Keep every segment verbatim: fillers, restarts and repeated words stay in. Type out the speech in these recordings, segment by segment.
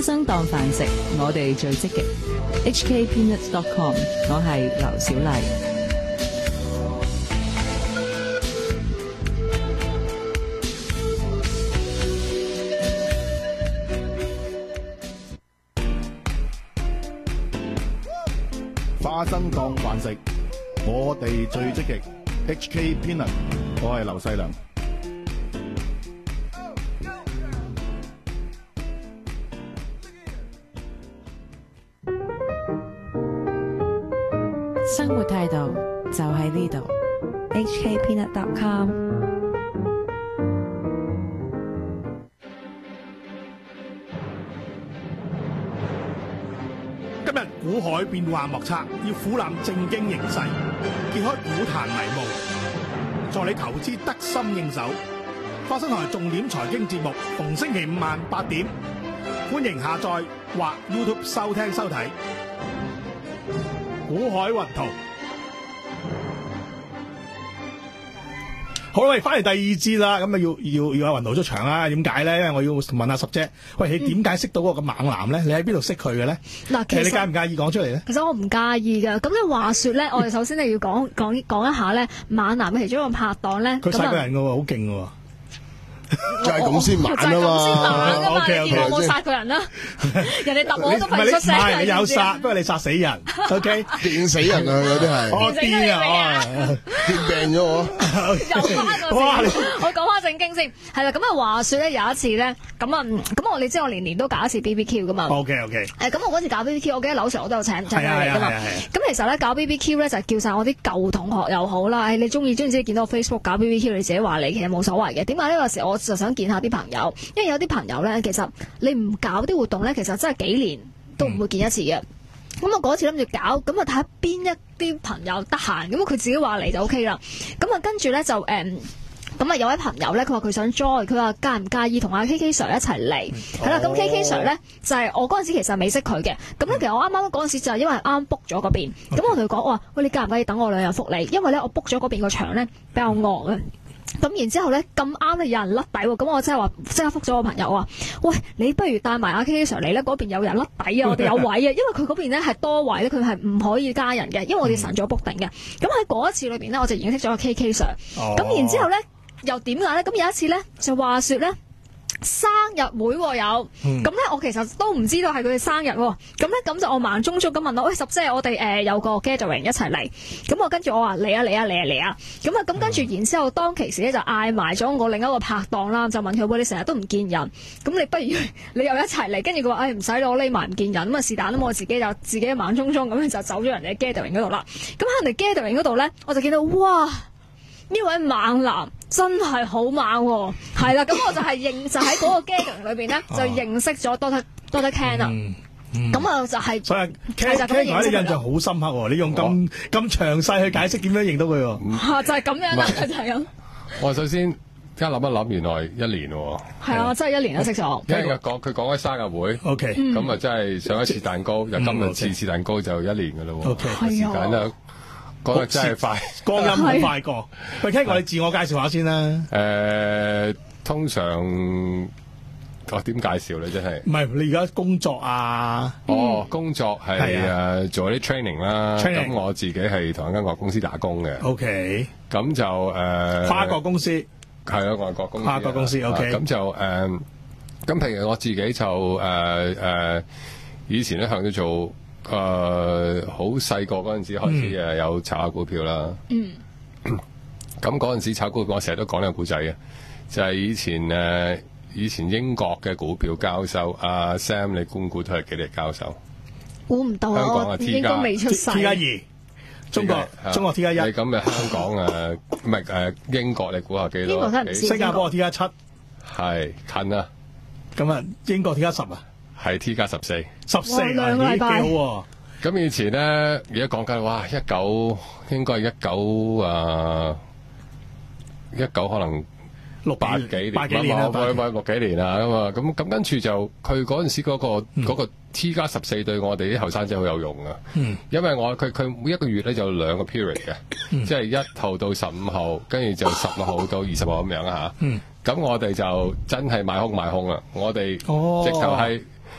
生當飯食，我哋最積極。H K Peanuts dot com， 我係劉小麗。 花生當飯食，我哋最積極。H K Peanut， 我係劉細良。 生活態度就喺呢度。H K Peanut dot com。 今日股海變幻莫測，要俯瞰正經形勢，揭開股壇迷霧，助你投資得心應手。花生台重點財經節目，逢星期五晚八點，歡迎下載或 YouTube 收聽收睇。股海雲圖。好啦，喂，翻嚟第二節啦，咁啊要要要阿雲圖出場啦。點解咧？因為我要問下十姐，喂，你點解識到嗰個猛男咧？你喺邊度識佢嘅咧？ 嗱，其實你介唔介意講出嚟咧？ 其實我唔介意噶。咁你話說咧，我哋首先咧要講講講一下咧，猛男嘅其中一個拍檔咧， 佢殺個人噶喎，好勁噶喎。 就係咁先猛啊嘛， 就係咁先猛噶嘛。 OK，OK， 你見我冇殺過人啦，人哋揼我都費事出聲。 唔係你有殺，不過你殺死人。OK， 電死人啊！有啲係我癲啊！ 電病咗我。 又翻個先，我講翻正經先。係啦，咁啊話說咧有一次咧，咁啊咁我你知我年年都搞一次 B B Q 噶嘛。 OK OK。 誒咁我嗰次搞 B B Q，我記得樓上我都有請請佢嚟噶嘛。 係啊係啊係啊。 咁其實咧搞 B B Q 咧就係叫晒我啲舊同學又好啦。誒你中意中意自己見到我 Facebook 搞 B B Q， 你自己話你其實冇所謂嘅。點解呢個時我就想見下啲朋友，因為有啲朋友咧，其實你唔搞啲活動咧，其實真係幾年都唔會見一次嘅。咁、嗯、我嗰次諗住搞，咁啊睇下邊一啲朋友得閒，咁佢自己話嚟就 O K 啦。咁啊跟住咧就誒，咁、嗯、啊有位朋友咧，佢話佢想 join，佢話介唔介意同阿 K K Sir 一齊嚟？係啦、嗯，咁 K K Sir 咧就係、是、我嗰陣時其實未識佢嘅。咁咧其實我啱啱嗰陣時就係因為啱 book 咗嗰邊，咁、okay. 我同佢講我話，喂，你介唔介意等我兩日福利？因為咧我 book 咗嗰邊個場咧比較惡啊。咁然之後咧咁啱咧有人甩底喎，咁我即係話即刻覆咗我朋友話，喂，你不如帶埋阿 K K Sir 嚟咧，嗰邊有人甩底啊，我哋有位啊，因為佢嗰邊咧係多位咧，佢係唔可以加人嘅，因為我哋晨早 book 定嘅。咁喺嗰一次裏邊咧，我就認識咗個 K K Sir。咁、哦、然之後咧又點解咧？咁有一次咧就話説咧。生日會喎有，咁咧、嗯、我其實都唔知道係佢嘅生日喎，咁咧咁就我盲中中咁問我，喂，十姐我哋誒、呃、有個 gathering 一齊嚟，咁我跟住我話嚟啊嚟啊嚟啊嚟啊，咁啊咁跟住然之後當其時咧就嗌埋咗我另一個拍檔啦，就問佢，喂，你成日都唔見人，咁你不如你又一齊嚟，跟住佢話誒唔使我匿埋唔見人，咁啊是但啦，我自己就自己盲中中咁樣就走咗人哋嘅 gathering 嗰度啦，咁喺人哋 gathering 嗰度咧我就見到哇！呢位猛男真係好猛喎，係啦，咁我就係認就喺嗰個 gathering 裏邊咧，就認識咗 Doctor Doctor Ken 啦。咁啊就係，所以 Ken Ken 我啲印象好深刻喎。你用咁咁詳細去解釋點樣認到佢喎？ 嚇就係咁樣啦，就係咁。 我首先而家諗一諗，原來一年喎。係啊，真係一年都識咗。 因為講佢講開生日會 ，OK， 咁啊真係上一次蛋糕，由今日次次蛋糕就一年㗎啦喎。 OK， 時間啦。講得真係快， 光陰好快過。喂，Ken，我哋自我介紹下先啦。 誒、呃，通常我點介紹咧？真係唔係你而家工作啊？ 哦，工作係誒、啊、做啲 training 啦。咁我自己係同一間外國公司打工嘅。OK。咁就誒、呃、 跨國公司係啊，外國公司跨國公司 OK。 咁就誒，咁、呃、譬如我自己就誒誒、呃呃，以前咧向咗做。誒、呃，好細個嗰陣時開始誒有炒下股票啦。嗯。咁嗰陣時炒股票，我成日都講呢個故仔嘅，就係、是、以前誒、呃，以前英國嘅股票交收，阿、啊、Sam 你估估都係幾嚟交收？ 估唔到啊！ 香港啊 T 加未出世 T 加二，中國中國 T 加一。 你咁嘅香港誒，唔係誒英國，你估下幾多？ 英國真係唔知。 新加坡 T 加七， 係近啊。 咁啊，英國 T 加十啊。 係 T 加十四， 十四兩個禮拜幾好喎。 咁以前咧，而家講緊哇，一九應該係一九啊，一九可能六八幾年， 八幾年啦， 六幾年啊咁啊，咁咁跟住就佢嗰陣時嗰、嗰個、嗯嗰個 T 加十四對我哋啲後生仔好有用啊。嗯，因為我佢佢每一個月咧就有兩個 period 嘅，嗯、即係一號到十五號，跟住就十六號到二十號咁樣啊嚇。嗯，咁我哋就真係買空買空啦，我哋直頭係。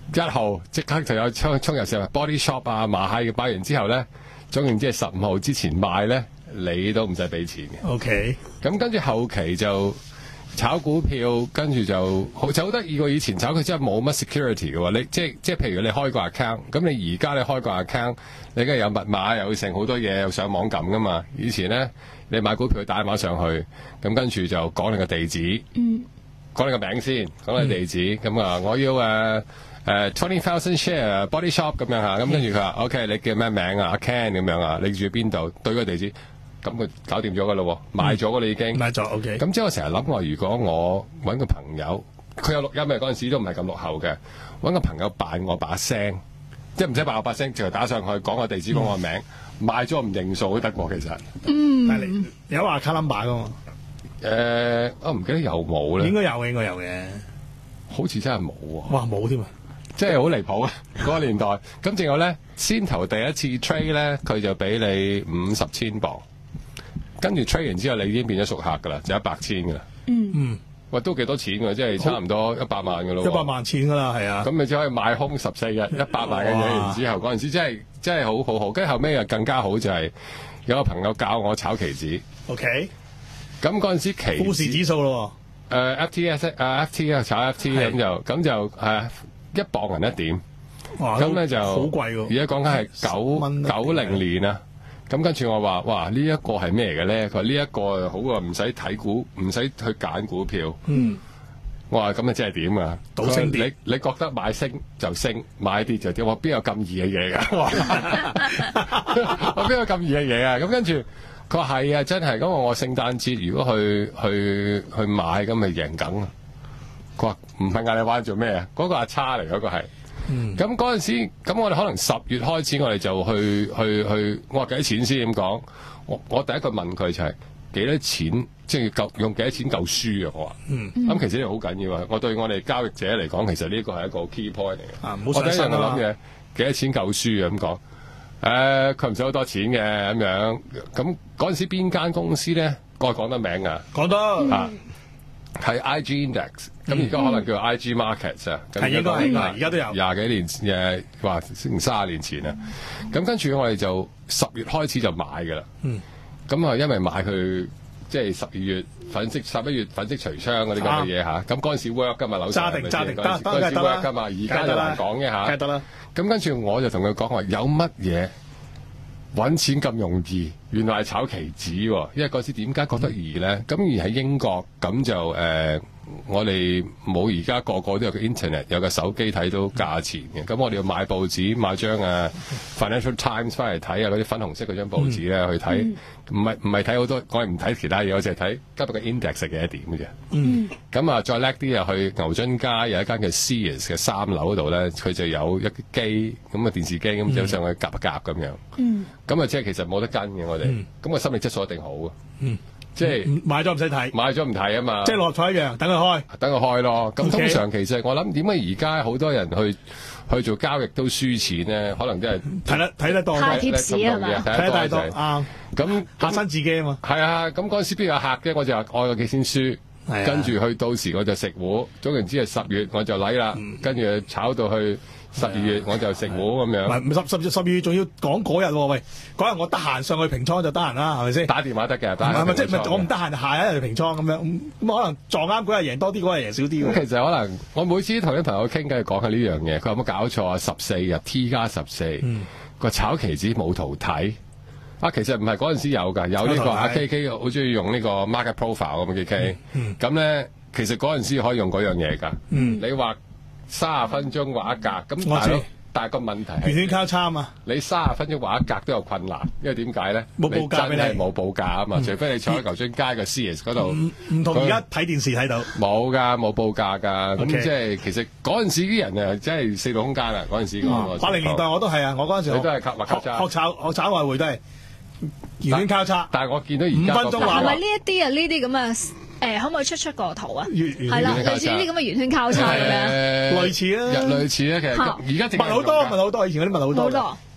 一號即刻就有衝衝入市 body shop 啊，馬蟹嘅買完之後咧，總言之係十五號之前買咧，你都唔使俾錢嘅。 OK， 咁跟住後期就炒股票，跟住就好就好得意喎。以前炒佢真係冇乜 security 嘅喎，你即係即係譬如你開個 account，咁你而家你開個 account，你梗係有密碼，又剩好多嘢，又上網撳噶嘛。以前咧，你買股票打電話上去，咁跟住就講你個地址， 嗯， 講你個名先，講你地址，咁啊、嗯，我要誒誒 twenty thousand share body shop 咁樣嚇，咁跟住佢話 OK，你叫咩名啊？阿 Ken 咁樣啊，你住邊度？對個地址。咁佢搞掂咗噶咯，買咗噶啦已經。 買咗 OK。 咁即係我成日諗話，如果我揾個朋友，佢有錄音嘅嗰陣時都唔係咁落後嘅，揾個朋友扮我把聲，即係唔使扮我把聲，就打上去講個地址，講個名，買咗唔認數都得喎，其實。 嗯。 但係你有話卡 number 噶嘛？ 誒，我唔記得有冇咧。 應該有嘅，應該有嘅。 好似真係冇喎。 哇，冇添啊！ 即係好離譜啊！嗰個年代。咁仲有咧，先頭第一次 trade 咧，佢就俾你五十千磅。跟住 trade 完之後，你已經變咗熟客噶啦，就一百千噶啦。 嗯嗯， 喂，都幾多錢㗎？即係差唔多一百萬噶咯。 一百萬錢噶啦，係啊。 咁你只可以買空十四日一百萬嘅嘢，然之後嗰陣時真係真係好好好。跟住後尾又更加好就係有個朋友教我炒期指。 OK。 咁嗰陣時期富時指數咯。 誒、呃、F T S 啊 F T 啊炒 F T 咁就咁就係一磅銀一點。 哇！ 咁咧就好貴喎。 而家講緊係九九零年啊。咁跟住我話：哇！呢、這、一個係咩嘅咧？佢話呢一個好啊，唔使睇股，唔使去揀股票。嗯。我話咁啊，即係點啊？ 賭升跌。 你你覺得買升就升，買跌就跌。我邊有咁易嘅嘢㗎？我邊有咁易嘅嘢啊？咁跟住佢話係啊，真係。咁我聖誕節如果去去去買，咁咪贏梗啊！佢話唔係嗌你玩做咩啊？嗰、那個阿叉嚟，嗰、那個係。咁嗰陣時，咁我哋可能十月開始，我哋就去去去，我話幾多錢先咁講？我我第一句問佢就係、是、幾多錢，即係夠用幾多錢夠輸啊？我話，咁、嗯嗯、其實呢個好緊要啊！我對我哋交易者嚟講，其實呢個係一個 key point 嚟嘅。 啊， 我第一樣諗嘅幾多錢夠輸啊？咁講，誒佢唔使好多錢嘅咁樣。咁嗰陣時邊間公司咧？我係講得名啊， 講得啊。係 I G Index，咁而家可能叫 I G Markets 啊， 係應該係而家都有廿幾年誒，話成卅年前啊。咁跟住我哋就十月開始就買㗎啦。咁啊，因為買佢即係十二月粉飾十一月粉飾櫥窗嗰啲咁嘅嘢嚇。咁嗰陣時 work 㗎嘛，樓揸定揸定得得嗰陣時 work 㗎嘛，而家就難講嘅嚇。 梗係得啦。 咁跟住我就同佢講話，有乜嘢揾錢咁容易？原來係炒期指喎，因為嗰時點解覺得易咧？咁而喺英國咁就誒、呃，我哋冇而家個個都有個 internet， 有個手機睇到價錢嘅。咁我哋要買報紙，買張啊 Financial Times 翻嚟睇啊，嗰啲粉紅色嗰張報紙咧、嗯、去睇，唔係唔係睇好多，我係唔睇其他嘢，我淨係睇今日嘅 index 係幾多點嘅啫。嗯。咁啊，再叻啲啊，去牛津街有一間叫 Sears 嘅三樓嗰度咧，佢就有一機咁啊電視機咁走上去夾一夾咁樣。嗯。咁啊，即係其實冇得跟嘅我哋，咁個心理質素一定好啊。嗯。即係買咗唔使睇， 買咗唔睇啊嘛。 即係六合彩一樣，等佢開， 等佢開咯。咁 Okay. 通常其實我諗點解而家好多人去去做交易都輸錢咧？可能真係睇得睇得多， 太貼士係嘛？ 睇得太多啱。 咁嚇親自己啊嘛。 係啊，咁嗰陣時邊有客嘅？我就話我有幾先輸， 啊、 跟住去到時我就食糊。總言之係十月我就嚟啦，嗯、跟住炒到去。十二月我就食糊咁樣， 唔係十十十二月仲要講嗰日喎，喂，嗰日我得閒上去平倉就得閒啦，係咪先？ 打電話得嘅， 唔係唔係即係我唔得閒，下一日平倉咁樣，咁可能撞啱嗰日贏多啲，嗰日贏少啲。 咁其實可能我每次同啲朋友傾偈講下呢樣嘢，佢有冇搞錯啊？十四日 T 加十四個炒期指冇圖睇啊！其實唔係嗰陣時有㗎，有呢、呢個阿 K K 好中意用呢個 market profile 咁嘅 K K，咁咧其實嗰陣時可以用嗰樣嘢㗎。嗯、你話。三十分鐘畫一格，咁大佬，但係個問題係圓圈交叉啊嘛。 你三十分鐘畫一格都有困難，因為點解咧？ 冇報價俾你， 真係冇報價啊嘛。嗯、除非你坐喺牛津街嘅 Sears 嗰度， 唔唔同而家睇電視睇到。冇㗎，冇報價㗎。咁 Okay. 即係其實嗰陣時啲人啊，真係四度空間啊！嗰陣時講八零年代我都係啊，我嗰陣時你都係靠學學炒學炒外匯都係圓圈交叉。 但係我見到而家五分鐘畫係咪呢一啲啊？呢啲咁啊？誒，可唔可以出出個圖啊？係啦，類似呢啲咁嘅圓圈交叉咁樣， 類似啊， 類似啊，其實而家密好多，密好多，以前嗰啲密好多。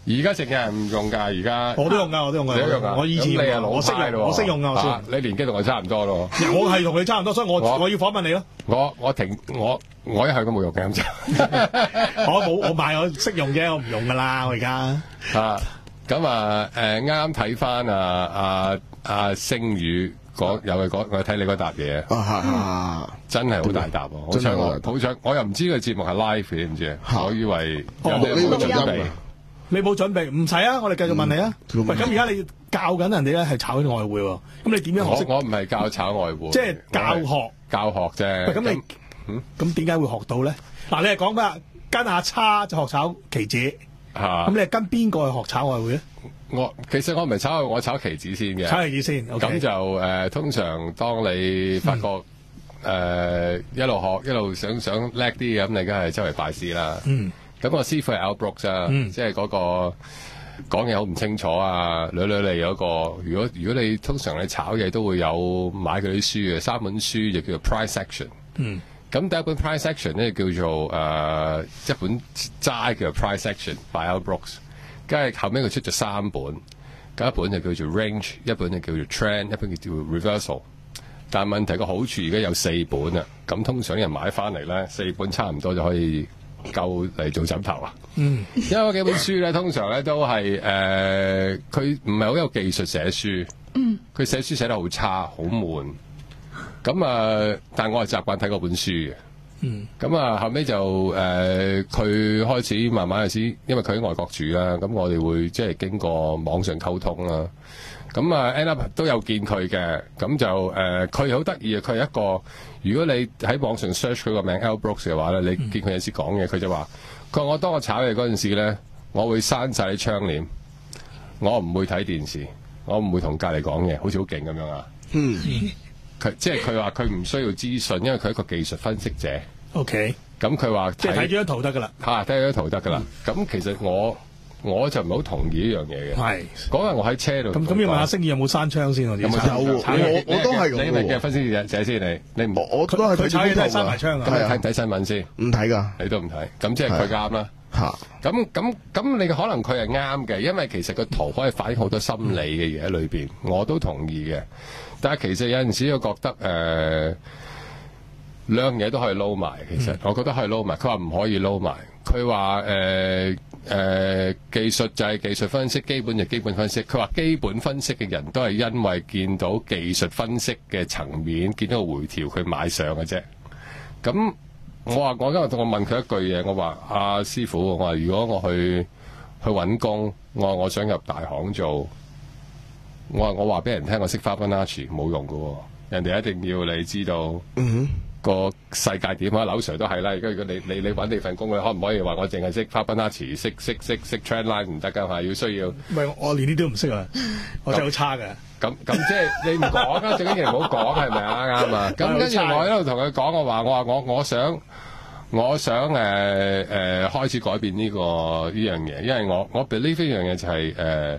而家淨係唔用㗎，而家我都用㗎，我都用㗎。 你都用㗎？ 我以前咁你係老我識派咯用，我識用㗎，我識啊用。 你年紀同我差唔多咯。 我係同你差唔多，所以我我我要訪問你咯。 我我停我我一向都冇用嘅咁就。 我冇我買我識用啫，我唔用㗎啦，我而家。 啊，咁啊誒啱啱睇翻啊啊啊星宇講有佢講，我睇你嗰沓嘢。 啊真係好大沓喎！好彩我好彩，我又唔知個節目係 live 嘅，你知唔知？我以為有啲冇準備。 你冇準備，唔使啊！我哋繼續問你啊。 嗯、 喂，咁而家你教緊人哋咧係炒緊外匯喎，咁你點樣學識？ 我我唔係教炒外匯， 即係教學教學啫。 喂，咁你嗯咁點解會學到咧？嗱，你係講咩？跟阿叉就學炒期指， 嚇。 咁你係跟邊個去學炒外匯咧？ 我其實我唔係炒，我炒期指先嘅。 炒期指先，咁、 okay. 就誒、呃，通常當你發覺誒、嗯呃、一路學一路想想叻啲嘅，咁你梗係周圍拜師啦。嗯。咁我師傅係 Al Brooks 啊，嗯、即係嗰個講嘢好唔清楚啊，捋捋嚟嗰個。如果如果你通常你炒嘢都會有買佢啲書嘅，三本書就叫做 Price Action。嗯。咁第一本 Price Action 咧叫做誒、呃、一本齋叫做 Price Action by Al Brooks， 跟住後尾佢出咗三本，咁一本就叫做 Range， 一本就叫做 Trend， 一本叫做 Reversal。但係問題個好處而家有四本啊，咁通常啲人買翻嚟咧，四本差唔多就可以夠嚟做枕頭啊。嗯，因為嗰幾本書咧，通常咧都係誒，佢唔係好有技術寫書。嗯，佢寫書寫得好差，好悶。咁啊、呃，但係我係習慣睇嗰本書嘅。嗯，咁啊後尾就誒，佢、呃、開始慢慢開始，因為佢喺外國住啦，咁我哋會即係經過網上溝通啦。咁啊 end up 都有見佢嘅，咁就誒，佢好得意啊！佢係一個，如果你喺網上 search 佢個名 Al Brooks 嘅話咧，你見佢有時講嘢，佢就話：佢話我當我炒嘢嗰陣時咧，我會閂晒啲窗簾，我唔會睇電視，我唔會同隔離講嘢，好似好勁咁樣啊！嗯，佢即係佢話佢唔需要資訊，因為佢係一個技術分析者。OK，咁佢話即係睇咗張圖得㗎啦， 嚇睇咗張圖得㗎啦。咁、嗯、其實我。我就唔係好同意呢樣嘢嘅。係嗰日我喺車度。咁咁要問下星宇有冇閂窗先？有冇有？ 我我都係咁。 你咪嘅分析者者先，你你唔我都係佢炒嘢都係閂埋窗㗎。 咁你睇唔睇新聞先？ 唔睇㗎。 你都唔睇。咁即係佢啱啦。嚇。咁咁咁，你可能佢係啱嘅，因為其實個圖可以反映好多心理嘅嘢喺裏邊。我都同意嘅。但係其實有陣時我覺得誒、呃、兩樣嘢都可以撈埋。其實、嗯、我覺得可以撈埋。佢話唔可以撈埋。佢話誒。誒、呃、技術就係技術分析，基本就基本分析。佢話基本分析嘅人都係因為見到技術分析嘅層面，見到個回調，佢買上嘅啫。咁我話我今日同我問佢一句嘢，我話阿、啊、師傅，我話如果我去去揾工，我話我想入大行做，我話我話俾人聽我識 Fibonacci 冇用㗎喎，人哋一定要你知道。嗯個世界點啊？劉 Sir 都係啦。而家如果你你你揾你份工，你可唔可以話我淨係識 Fibonacci，識識識識 trend line 唔得㗎嘛？要需要。唔係我連呢啲都唔識啊！我真係好差㗎。咁咁即係你唔講啊？最緊要唔好講係咪啊？啱啊！咁跟住我喺度同佢講，我話我話我我想我想誒誒、呃呃、開始改變呢、呢個呢樣嘢，因為我我 believe 呢樣嘢就係誒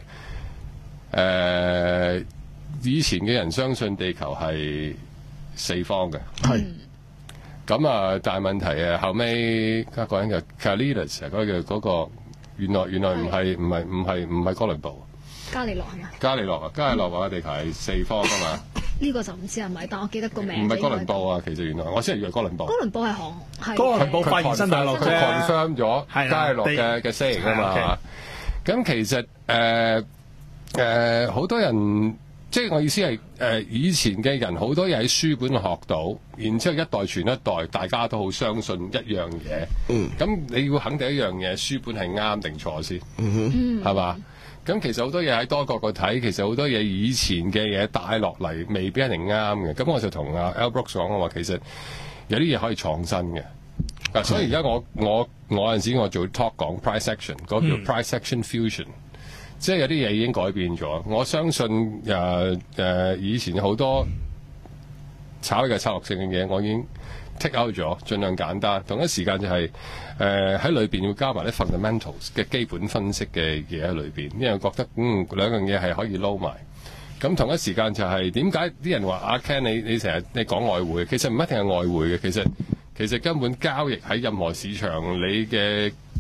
誒以前嘅人相信地球係四方嘅。係。咁啊，但係問題啊，後尾一個人嘅 Carlitos 嗰個嗰個原來原來唔係唔係唔係唔係哥倫布， 加利諾係嘛？ 加利諾啊，加利諾話地球係四方㗎嘛？呢個就唔知係咪，但我記得個名。 唔係哥倫布啊，其實原來我先係以為哥倫布。 哥倫布係航係。 哥倫布發現新大陸啫。 佢 confirm 咗加利諾嘅嘅 saying 啊嘛。咁其實誒誒好多人。即係我意思係誒、呃，以前嘅人好多嘢喺書本學到，然之後一代傳一代，大家都好相信一樣嘢。嗯，咁你要肯定一樣嘢，書本係啱定錯先。嗯哼，係嘛？咁其實好多嘢喺多角度睇，其實好多嘢以前嘅嘢帶落嚟，未必一定啱嘅。咁我就同阿 Al Brooks 講，我話其實有啲嘢可以創新嘅。嗱、嗯，所以而家我我我有陣時我做 talk 講 price action，嗰個叫 price action fusion。即係有啲嘢已經改變咗，我相信誒誒、呃呃、以前好多炒嘅策略性嘅嘢，我已經 take out 咗，盡量簡單。同一時間就係誒喺裏邊要加埋啲 fundamentals 嘅基本分析嘅嘢喺裏邊，因為覺得嗯兩樣嘢係可以撈埋。咁同一時間就係點解啲人話阿 Ken 你你成日你講外匯，其實唔一定係外匯嘅，其實其實根本交易喺任何市場，你嘅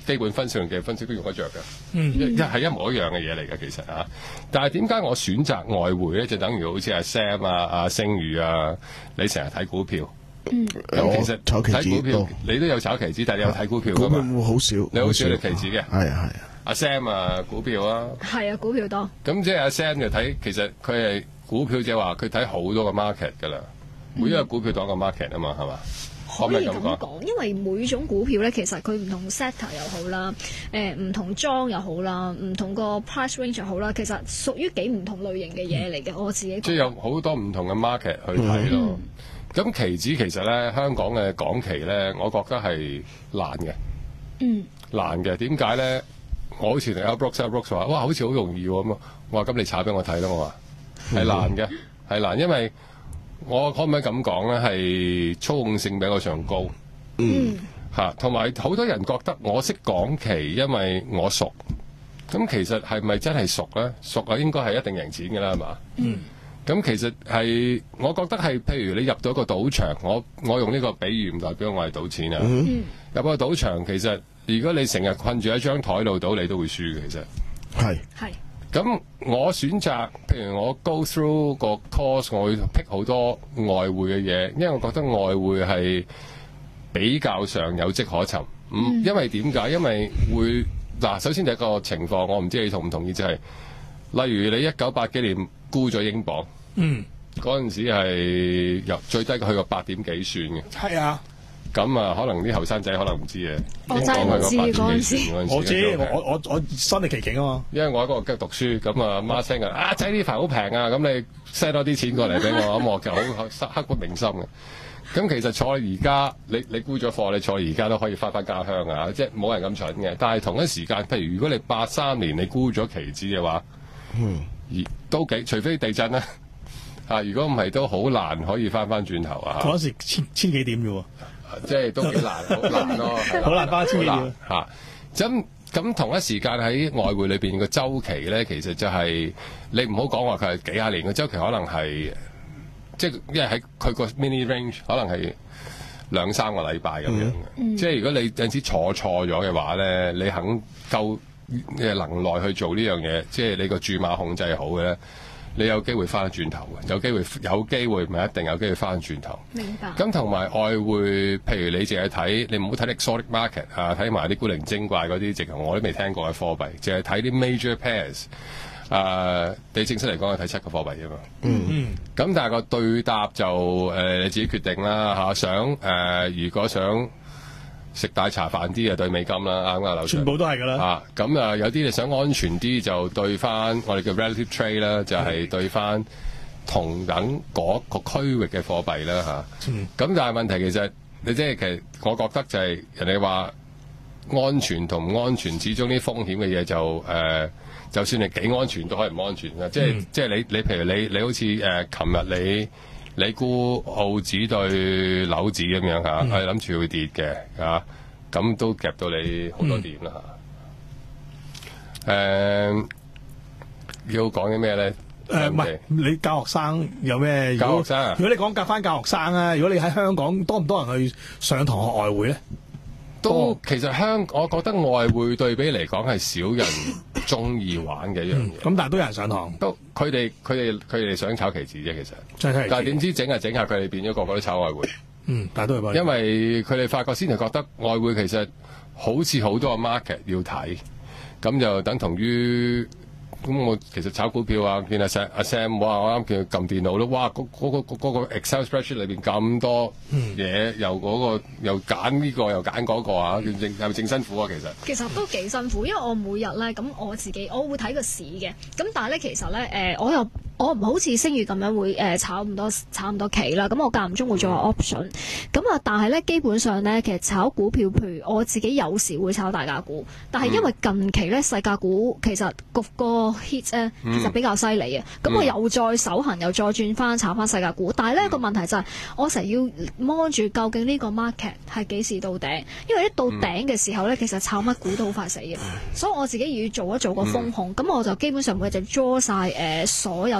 基本分析同技術分析都用得着嘅， 嗯， 一係一模一樣嘅嘢嚟嘅其實嚇。但係點解我選擇外匯咧？就等於好似阿 Sam 啊、阿星宇啊，你成日睇股票。 嗯， 咁其實炒期指睇股票多， 你都有炒期指，但係你有睇股票㗎股票嘛？ 好少， 你好少睇期指嘅。 係啊係啊。 阿 Sam 啊，股票啊， 係啊，股票多。 咁即係阿 Sam 就睇，其實佢係股票即係話佢睇好多個 market 㗎啦，每一個股票當一個 market 啊嘛，係嘛？ 可以咁講，因為每種股票咧，其實佢唔同 sector 又好啦，誒、呃、唔同莊又好啦，唔同個 price range 又好啦，其實屬於幾唔同類型嘅嘢嚟嘅。我自己即係有好多唔同嘅 market 去睇咯。咁、嗯、期指其實咧，香港嘅港期咧，我覺得係難嘅。 嗯， 難嘅點解咧？我好似同阿 Brooks 阿 Brooks 話，哇，好似好容易喎咁啊！我話咁你炒俾我睇咯，我話係難嘅，係難，因為我可唔可以咁講咧？係操控性比我上高， 嗯嚇，同埋好多人覺得我識港期，因為我熟。咁其實係咪真係熟咧？熟啊，應該係一定贏錢嘅啦，係嘛？ 嗯。 咁其實係，我覺得係，譬如你入到一個賭場，我我用呢個比喻唔代表我係賭錢啊。 嗯。 入個賭場，其實如果你成日困住喺張台度賭，你都會輸嘅。其實係係。 咁我選擇，譬如我 go through 個 course，我會 pick 好多外匯嘅嘢，因為我覺得外匯係比較上有跡可尋。嗯。因為點解？因為會嗱，首先第一個情況，我唔知你同唔同意，就係、是、例如你一九八幾年沽咗英鎊， 嗯， 嗰陣時係由最低去過八點幾算嘅。 係啊。 咁啊，可能啲後生仔可能唔知嘅。 我真係唔知嗰陣時。 我知，我我我身歷其境啊嘛。 因為我喺嗰個繼續讀書，咁啊媽聲啊，啊仔呢排好平啊，咁你 send 多啲錢過嚟俾我，咁我就好刻骨銘心嘅。咁其實坐而家，你你沽咗貨，你坐而家都可以翻返家鄉啊！即係冇人咁蠢嘅。但係同一時間，譬如如果你八三年你沽咗期指嘅話， 嗯， 而都幾，除非地震啦，啊，如果唔係都好難可以翻翻轉頭啊！ 嗰陣時千千幾點嘅喎。 即係都幾難，好難咯， 好難翻千幾點嚇。咁咁同一時間喺外匯裏邊個週期咧，其實就係、是、你唔好講話佢係幾廿年個週期，可能係即係因為喺佢個 mini range 可能係兩三個禮拜咁樣嘅。嗯、即係如果你有陣時坐錯咗嘅話咧，你肯夠嘅能耐去做呢樣嘢，即係你個注碼控制好嘅咧。你有機會翻轉頭嘅，有機會有機會唔係一定有機會翻轉頭。 明白。咁同埋外匯，譬如你淨係睇，你唔好睇 exotic market 啊，睇埋啲古靈精怪嗰啲，直頭我都未聽過嘅貨幣，淨係睇啲 major pairs。啊，你正式嚟講係睇七個貨幣啫嘛。嗯嗯。咁但係個對答就誒、呃、你自己決定啦嚇、啊。想誒、呃，如果想食大茶飯啲啊，對美金啦，啱唔啱啊？ 全部都係㗎啦。 啊，咁啊，有啲你想安全啲就對翻我哋嘅 relative trade 啦，就係對翻同等嗰個區域嘅貨幣啦嚇。咁、嗯、但係問題其實你即係其實我覺得就係人哋話安全同唔安全，始終啲風險嘅嘢就誒、呃，就算你幾安全都可以唔安全嘅。即係、嗯、即係你你譬如你你好似誒，琴、呃、日你。你估澳紙對紐紙咁樣嚇，係諗住會跌嘅嚇，咁都夾到你好多點啦嚇。誒、嗯，要講啲咩咧？ 誒，唔係你教學生有咩？ 教學生啊？ 如果你講夾翻教學生啊，如果你喺香港多唔多人去上堂學外匯咧？ 都其實香，我覺得外匯對比嚟講係少人中意玩嘅一樣嘢。咁、 嗯、但係都有人上堂。 都佢哋佢哋佢哋想炒期指啫，其實。 真係。 但係點知整下整下，佢哋變咗個個都炒外匯。 嗯，但係都係。 因為佢哋發覺先係覺得外匯其實好似好多個 market 要睇，咁就等同於。咁我其實炒股票啊，見阿 Sam 阿 Sam 哇，我啱見佢撳電腦咯，哇！嗰、嗰、嗰個嗰、嗰個 Excel spreadsheet 裏邊咁多嘢，又嗰、嗰個又揀呢、呢個又揀嗰個啊，正係咪正辛苦啊？其實其實都幾辛苦，因為我每日咧咁我自己我會睇個市嘅，咁但係咧其實咧誒、呃、我又我唔好似星宇咁樣會誒、呃、炒咁多炒咁多期啦，咁我間唔中會做下 option，咁啊但係咧基本上咧其實炒股票，譬如我自己有時會炒大價股，但係因為近期咧細價股其實個個 hit 咧其實比較犀利嘅，咁、嗯、我又再手痕又再轉翻炒翻世界股，但係呢、嗯、個問題就係、是、我成日要摸住究竟呢個 market 係幾時到頂，因為一到頂嘅時候咧，其實炒乜股都好快死嘅，所以我自己要做一做個風控，咁、嗯、我就基本上每日就 draw 晒誒所有，即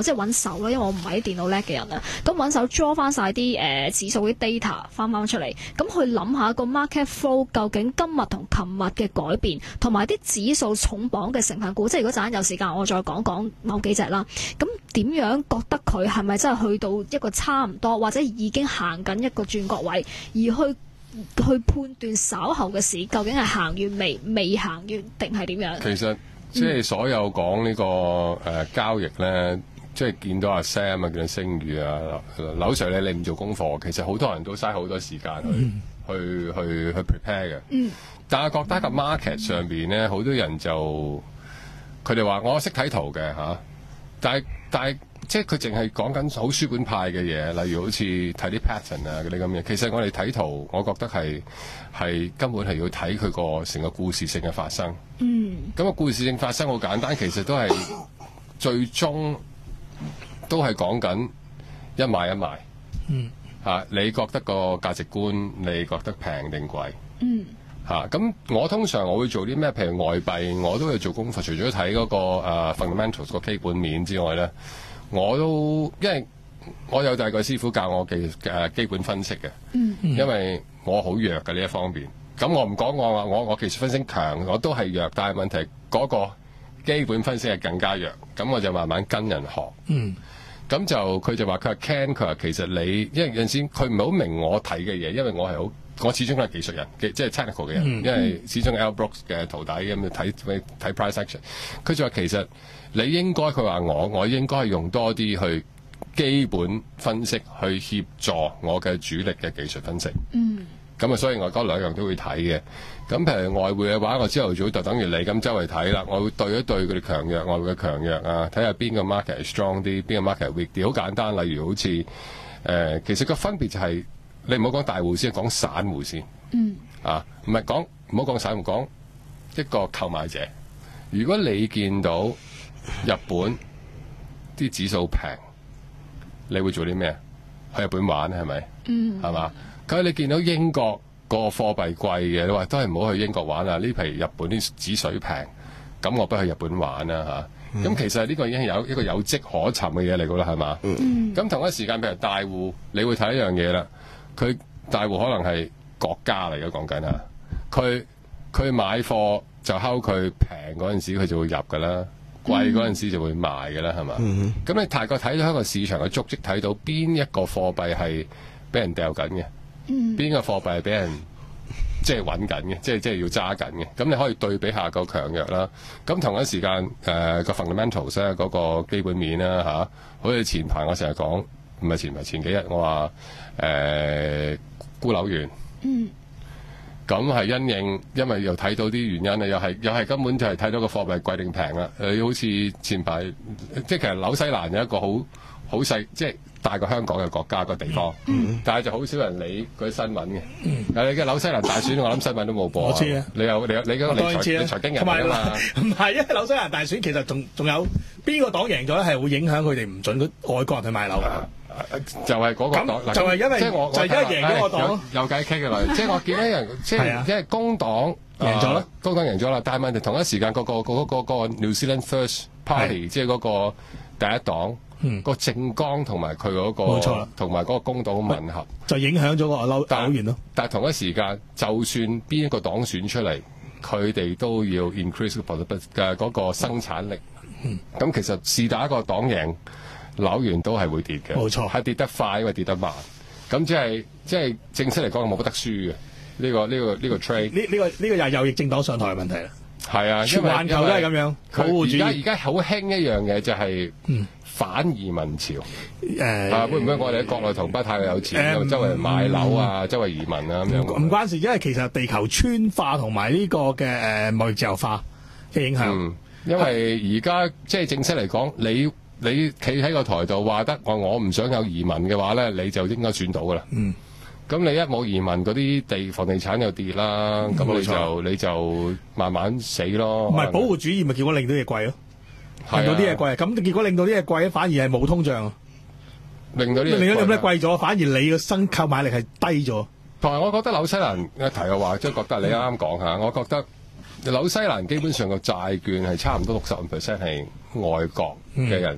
即係揾手啦，因為我唔係啲電腦叻嘅人啊。咁揾手 draw 翻晒啲誒指數啲 data 翻翻出嚟，咁去諗下個 market flow 究竟今日同琴日嘅改變，同埋啲指數重磅嘅成分股，即係如果陣間有時間我再講講某幾隻啦。咁點樣覺得佢係咪真係去到一個差唔多，或者已經行緊一個轉角位，而去去判斷稍後嘅市究竟係行完未，未行完定係點樣？ 其實即係所有講呢、這個誒、呃、交易咧，即係見到阿 Sam 啊，見到星宇啊，劉 Sir 咧，你唔做功課，其實好多人都嘥好多時間去、嗯、去去去 prepare 嘅。嗯。但係覺得個 market 上邊咧，好多人就佢哋話我識睇圖嘅嚇、啊，但係但係即係佢淨係講緊好書本派嘅嘢，例如好似睇啲 pattern 啊嗰啲咁嘅。其實我哋睇圖，我覺得係係根本係要睇佢個成個故事性嘅發生。嗯。咁個故事性發生好簡單，其實都係最終都係講緊一買一賣。嗯。嚇、啊，你覺得個價值觀，你覺得平定貴？嗯。嚇，咁我通常我會做啲咩？譬如外幣，我都會做功課。除咗睇嗰個、uh, fundamentals 個基本面之外咧，我都因為我有第二個師傅教我嘅誒基本分析嘅。嗯，因為我好弱嘅呢一方面。咁我唔講我話我我技術分析強，我都係弱，但係問題嗰個基本分析係更加弱。咁我就慢慢跟人學。嗯，咁就佢就話佢話 Ken， 佢話其實你因為有陣時佢唔係好明我睇嘅嘢，因為我係好。我始終都係技術人，即係 technical 嘅人，嗯、因為始終 Al Brooks 嘅徒弟咁睇睇 price action。佢就話其實你應該，佢話我我應該係用多啲去基本分析去協助我嘅主力嘅技術分析。嗯，咁啊，所以我嗰兩樣都會睇嘅。咁譬如外匯嘅話，我朝頭早就等於你咁周圍睇啦，我會對一對佢哋強弱，外匯嘅強弱啊，睇下邊個 market 係 strong 啲，邊個 market weak 啲。好簡單，例如好似誒、呃，其實個分別就係、是。你唔好講大戶先，講散戶先。嗯。啊，唔係講唔好講散戶，講一個購買者。如果你見到日本啲指數平，你會做啲咩？去日本玩係咪？嗯。係嘛？咁你見到英國個貨幣貴嘅，你話都係唔好去英國玩啊！呢批日本啲指水平，咁我不去日本玩啦嚇。咁、嗯、其實呢個已經係有一個有跡可尋嘅嘢嚟㗎啦，係嘛？嗯。咁同一時間，譬如大戶，你會睇一樣嘢啦。佢大戶可能係國家嚟嘅，講緊啊，佢佢買貨就睺佢平嗰陣時，佢就會入㗎啦，貴嗰陣時就會賣㗎啦，係嘛？咁、嗯、你大概睇到一個市場嘅足跡，睇到邊一個貨幣係俾人掉緊嘅，邊、嗯、個貨幣係俾人即係揾緊嘅，即係即係要揸緊嘅。咁你可以對比下個強弱啦。咁同一時間誒、呃、個 fundamentals 咧，嗰個基本面啦嚇、啊，好似前排我成日講。唔係前排前幾日，我話誒沽樓源，嗯，咁係因應，因為又睇到啲原因啊，又係又係根本就係睇到個貨幣貴定平啦。誒，好似前排，即係其實紐西蘭有一個好好細，即係大過香港嘅國家個地方，嗯、但係就好少人理嗰啲新聞嘅。嗯，你嘅紐西蘭大選，我諗新聞都冇播。我知啊，你有你有你嗰個理財理財經人啊嘛？ 唔係，因為紐西蘭大選其實仲仲有邊個黨贏咗咧，係會影響佢哋唔準外國人去買樓。 就係嗰個黨， 就係因為即係我就係因為贏咗個黨， 有偈傾嘅啦。即係我見到人，即係即係工黨贏咗啦， 工黨贏咗啦。但係問題同一時間，嗰個嗰個嗰個 New Zealand First Party，即係嗰個第一黨，個政綱同埋佢嗰個，冇錯啦，同埋嗰個工黨吻合，就影響咗個樓樓源咯。但係同一時間，就算邊一個黨選出嚟，佢哋都要 increase 嘅嗰個生產力。咁其實是但一個黨贏。樓源都係會跌嘅，冇錯，係跌得快，因為跌得慢。咁即係即係正式嚟講，冇乜得輸嘅呢個呢、呢個呢、呢個 trade。呢呢個呢、呢個又係右翼政黨上台嘅問題啦。係啊，全環球都係咁樣。佢而家而家好興一樣嘢就係反移民潮。誒、嗯啊，會唔會我哋喺國內同胞太有錢，嗯、周圍買樓啊，嗯、周圍移民啊咁樣？唔、嗯、關事，因為其實地球村化同埋呢個嘅誒貿易自由化嘅影響、嗯。因為而家即係正式嚟講，你。你企喺個台度話得我我唔想有移民嘅話咧，你就應該選到噶啦。嗯，咁你一冇移民，嗰啲地房地產又跌啦，咁、嗯、你就你就慢慢死咯。唔係保護主義，咪結果令到嘢貴咯，令到啲嘢貴。咁結果令到啲嘢貴，反而係冇通脹。令到啲令到啲咩貴咗，反而你嘅新購買力係低咗。同埋我覺得紐西蘭一提嘅話，即係覺得你啱啱講下，我覺得。紐西蘭基本上個債券係差唔多六十五 percent 係外國嘅人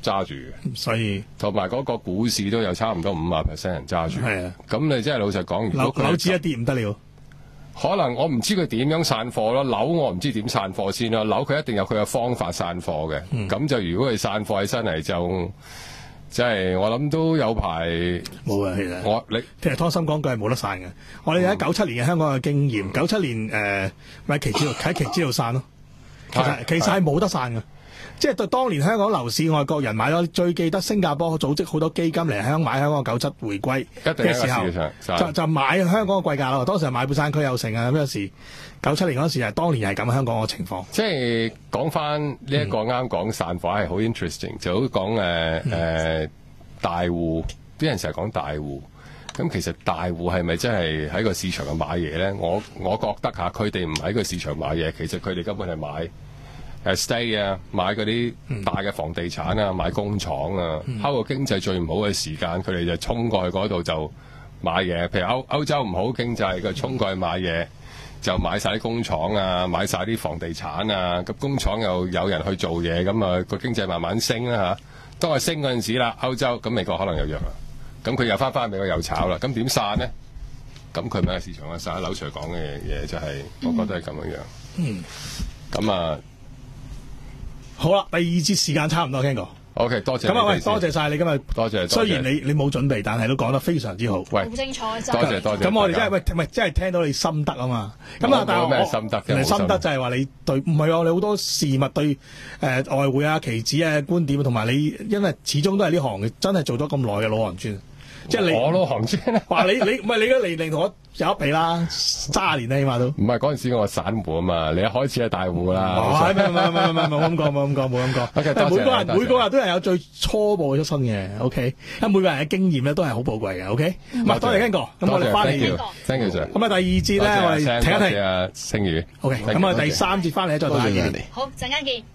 揸住嘅， 所以同埋嗰個股市都有差唔多五十 percent 人揸住。 係啊， 咁你真係老實講，如樓果佢樓指一跌唔得了。 可能我唔知佢點樣散貨咯，樓我唔知點散貨先啦。樓佢一定有佢嘅方法散貨嘅，咁、嗯、就如果佢散貨起身嚟就，即係我諗都有排冇啊。其實我你其實湯心講句係冇得散嘅。我哋喺九七年嘅香港嘅經驗，九七年誒咪期指喺期指度散咯。其實其實係冇得散嘅。即係對當年香港樓市，外國人買咗，最記得新加坡組織好多基金嚟香港買香港九七回歸嘅時候，就就買香港嘅貴價咯。當時係買半山區有成啊，咩事？九七年嗰時係當年係咁香港嘅情況。 即係講翻呢一個啱講散貨係好 interesting，就好講誒誒大戶，啲人成日講大戶，咁其實大戶係咪真係喺個市場度買嘢咧？我我覺得嚇，佢哋唔喺個市場買嘢，其實佢哋根本係買。誒 stay 啊，買嗰啲大嘅房地產啊，買工廠啊，喺個經濟最唔好嘅時間，佢哋就衝過去嗰度就買嘢。譬如歐歐洲唔好經濟，佢衝過去買嘢，就買晒啲工廠啊，買晒啲房地產啊。咁工廠又有人去做嘢，咁啊個經濟慢慢升啦嚇。當係升嗰陣時啦，歐洲咁美國可能又弱啦，咁佢又翻返美國又炒啦。咁點散呢？咁佢咪喺市場啊散？劉 Sir 講嘅嘢就係、是，我覺得係咁樣樣。嗯。咁啊。 好啦，第二節時間差唔多，聽過。 OK， 多謝。 咁啊，喂，多謝晒你今日。 多謝。 雖然你你冇準備，但係都講得非常之好。 喂， 好精彩真。多謝多謝。 咁我哋真係喂，唔係真係聽到你心得啊嘛。咁啊，但係我咩心得？ 唔係心得就係話你對，唔係你好多事物對誒、呃、外匯啊、期指啊觀點，同埋你因為始終都係呢行嘅，真係做咗咁耐嘅老行專。即係你我老行專啊！ 話你你唔係你嘅年齡同我有一比啦，卅年啦起碼都。 唔係嗰陣時我係散戶啊嘛，你一開始係大戶啦。 唔係唔係唔係唔係唔係冇咁講冇咁講冇咁講。 Okay，多謝每個人多謝每個人都係有最初步嘅出身嘅 ，OK。咁每個人嘅經驗咧都係好寶貴嘅 ，OK。唔係多謝 Ken 哥，咁我哋翻嚟。 Thank you sir。 咁啊第二節咧我哋停一停。 啊，星宇。 OK。咁啊第三節翻嚟再同大家見。 好，陣間見。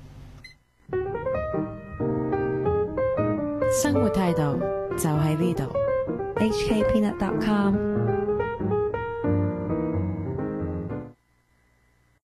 生活態度就喺呢度。H K Peanut dot com